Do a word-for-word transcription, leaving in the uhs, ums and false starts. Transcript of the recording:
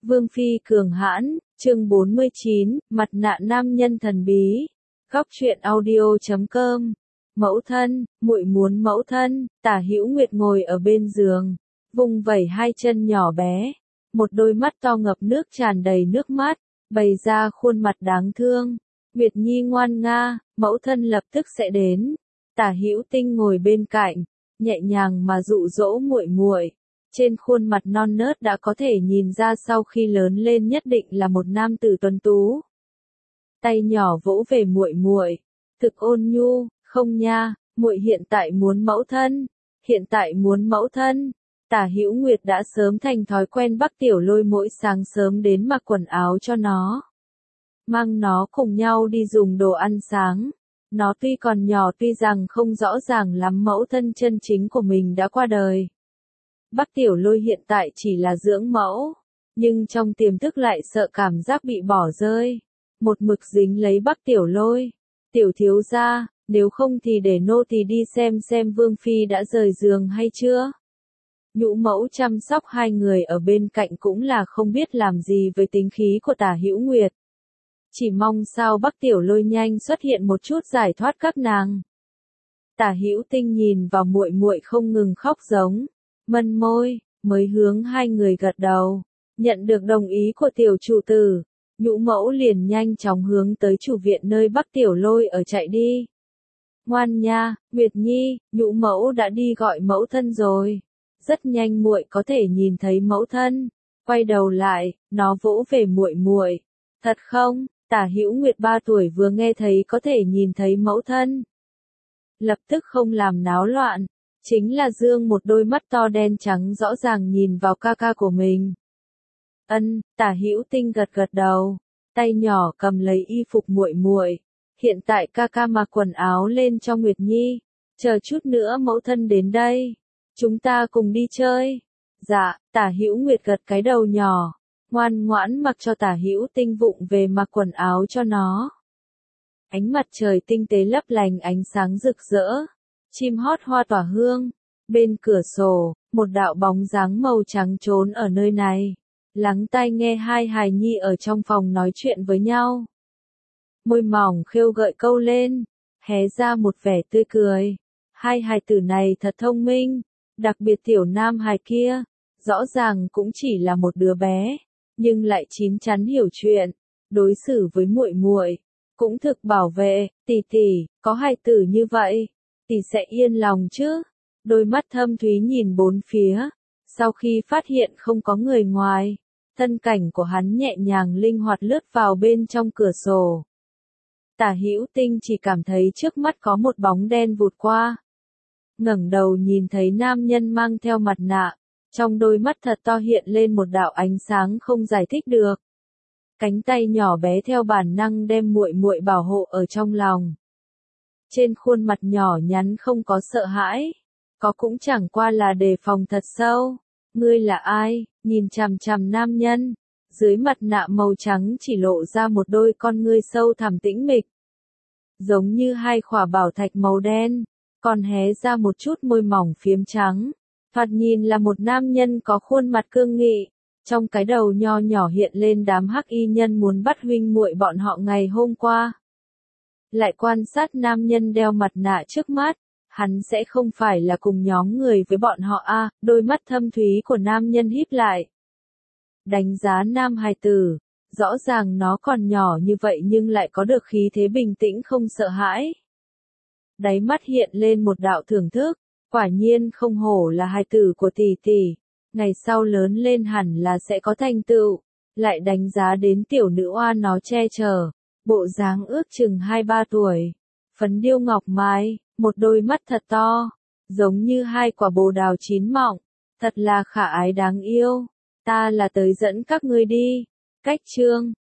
Vương phi cường hãn, chương bốn mươi chín, mặt nạ nam nhân thần bí. Góc truyện audio chấm com. Mẫu thân, muội muốn mẫu thân. Tả Hữu Nguyệt ngồi ở bên giường, vung vẩy hai chân nhỏ bé, một đôi mắt to ngập nước tràn đầy nước mắt, bày ra khuôn mặt đáng thương. Nguyệt Nhi ngoan nga, mẫu thân lập tức sẽ đến. Tả Hữu Tinh ngồi bên cạnh, nhẹ nhàng mà dụ dỗ muội muội. Trên khuôn mặt non nớt đã có thể nhìn ra sau khi lớn lên nhất định là một nam tử tuấn tú. Tay nhỏ vỗ về muội muội, thực ôn nhu, không nha, muội hiện tại muốn mẫu thân, hiện tại muốn mẫu thân. Tả Hữu Nguyệt đã sớm thành thói quen bắt Tiểu Lôi mỗi sáng sớm đến mặc quần áo cho nó, mang nó cùng nhau đi dùng đồ ăn sáng. Nó tuy còn nhỏ, tuy rằng không rõ ràng lắm mẫu thân chân chính của mình đã qua đời. Bắc Tiểu Lôi hiện tại chỉ là dưỡng mẫu, nhưng trong tiềm thức lại sợ cảm giác bị bỏ rơi, một mực dính lấy Bắc Tiểu Lôi. Tiểu thiếu gia, nếu không thì để nô tỳ đi xem xem Vương phi đã rời giường hay chưa. Nhũ mẫu chăm sóc hai người ở bên cạnh cũng là không biết làm gì với tính khí của Tả Hữu Nguyệt. Chỉ mong sao Bắc Tiểu Lôi nhanh xuất hiện một chút giải thoát các nàng. Tả Hữu Tinh nhìn vào muội muội không ngừng khóc giống, mân môi, mới hướng hai người gật đầu. Nhận được đồng ý của tiểu chủ tử, nhũ mẫu liền nhanh chóng hướng tới chủ viện nơi Bắc Tiểu Lôi ở chạy đi. Ngoan nha, Nguyệt Nhi, nhũ mẫu đã đi gọi mẫu thân rồi. Rất nhanh muội có thể nhìn thấy mẫu thân. Quay đầu lại, nó vỗ về muội muội. Thật không? Tả Hữu Nguyệt ba tuổi vừa nghe thấy có thể nhìn thấy mẫu thân, lập tức không làm náo loạn, chính là dương một đôi mắt to đen trắng rõ ràng nhìn vào ca ca của mình. Ân, Tả Hữu Tinh gật gật đầu, tay nhỏ cầm lấy y phục muội muội. Hiện tại ca ca mặc quần áo lên cho Nguyệt Nhi, chờ chút nữa mẫu thân đến đây, chúng ta cùng đi chơi. Dạ, Tả Hữu Nguyệt gật cái đầu nhỏ, ngoan ngoãn mặc cho Tả Hữu Tinh vụng về mặc quần áo cho nó. Ánh mặt trời tinh tế lấp lánh ánh sáng rực rỡ, chim hót hoa tỏa hương. Bên cửa sổ, một đạo bóng dáng màu trắng trốn ở nơi này, lắng tai nghe hai hài nhi ở trong phòng nói chuyện với nhau. Môi mỏng khêu gợi câu lên, hé ra một vẻ tươi cười. Hai hài tử này thật thông minh, đặc biệt tiểu nam hài kia, rõ ràng cũng chỉ là một đứa bé, nhưng lại chín chắn hiểu chuyện, đối xử với muội muội cũng thực bảo vệ. Tỷ tỷ, có hài tử như vậy, tỷ sẽ yên lòng chứ? Đôi mắt thâm thúy nhìn bốn phía, sau khi phát hiện không có người ngoài, thân cảnh của hắn nhẹ nhàng linh hoạt lướt vào bên trong cửa sổ. Tả Hữu Tinh chỉ cảm thấy trước mắt có một bóng đen vụt qua. Ngẩng đầu nhìn thấy nam nhân mang theo mặt nạ, trong đôi mắt thật to hiện lên một đạo ánh sáng không giải thích được. Cánh tay nhỏ bé theo bản năng đem muội muội bảo hộ ở trong lòng. Trên khuôn mặt nhỏ nhắn không có sợ hãi, có cũng chẳng qua là đề phòng thật sâu. Ngươi là ai? Nhìn chằm chằm nam nhân, dưới mặt nạ màu trắng chỉ lộ ra một đôi con ngươi sâu thẳm tĩnh mịch, giống như hai khỏa bảo thạch màu đen, còn hé ra một chút môi mỏng phiếm trắng. Thoạt nhìn là một nam nhân có khuôn mặt cương nghị, trong cái đầu nho nhỏ hiện lên đám hắc y nhân muốn bắt huynh muội bọn họ ngày hôm qua. Lại quan sát nam nhân đeo mặt nạ trước mắt, hắn sẽ không phải là cùng nhóm người với bọn họ a? À, đôi mắt thâm thúy của nam nhân híp lại. Đánh giá nam hài tử, rõ ràng nó còn nhỏ như vậy nhưng lại có được khí thế bình tĩnh không sợ hãi. Đáy mắt hiện lên một đạo thưởng thức, quả nhiên không hổ là hài tử của tỷ tỷ, ngày sau lớn lên hẳn là sẽ có thành tựu. Lại đánh giá đến tiểu nữ oa nó che chở, bộ dáng ước chừng hai ba tuổi, phấn điêu ngọc mái, một đôi mắt thật to, giống như hai quả bồ đào chín mọng, thật là khả ái đáng yêu. Ta là tới dẫn các ngươi đi. Cách chương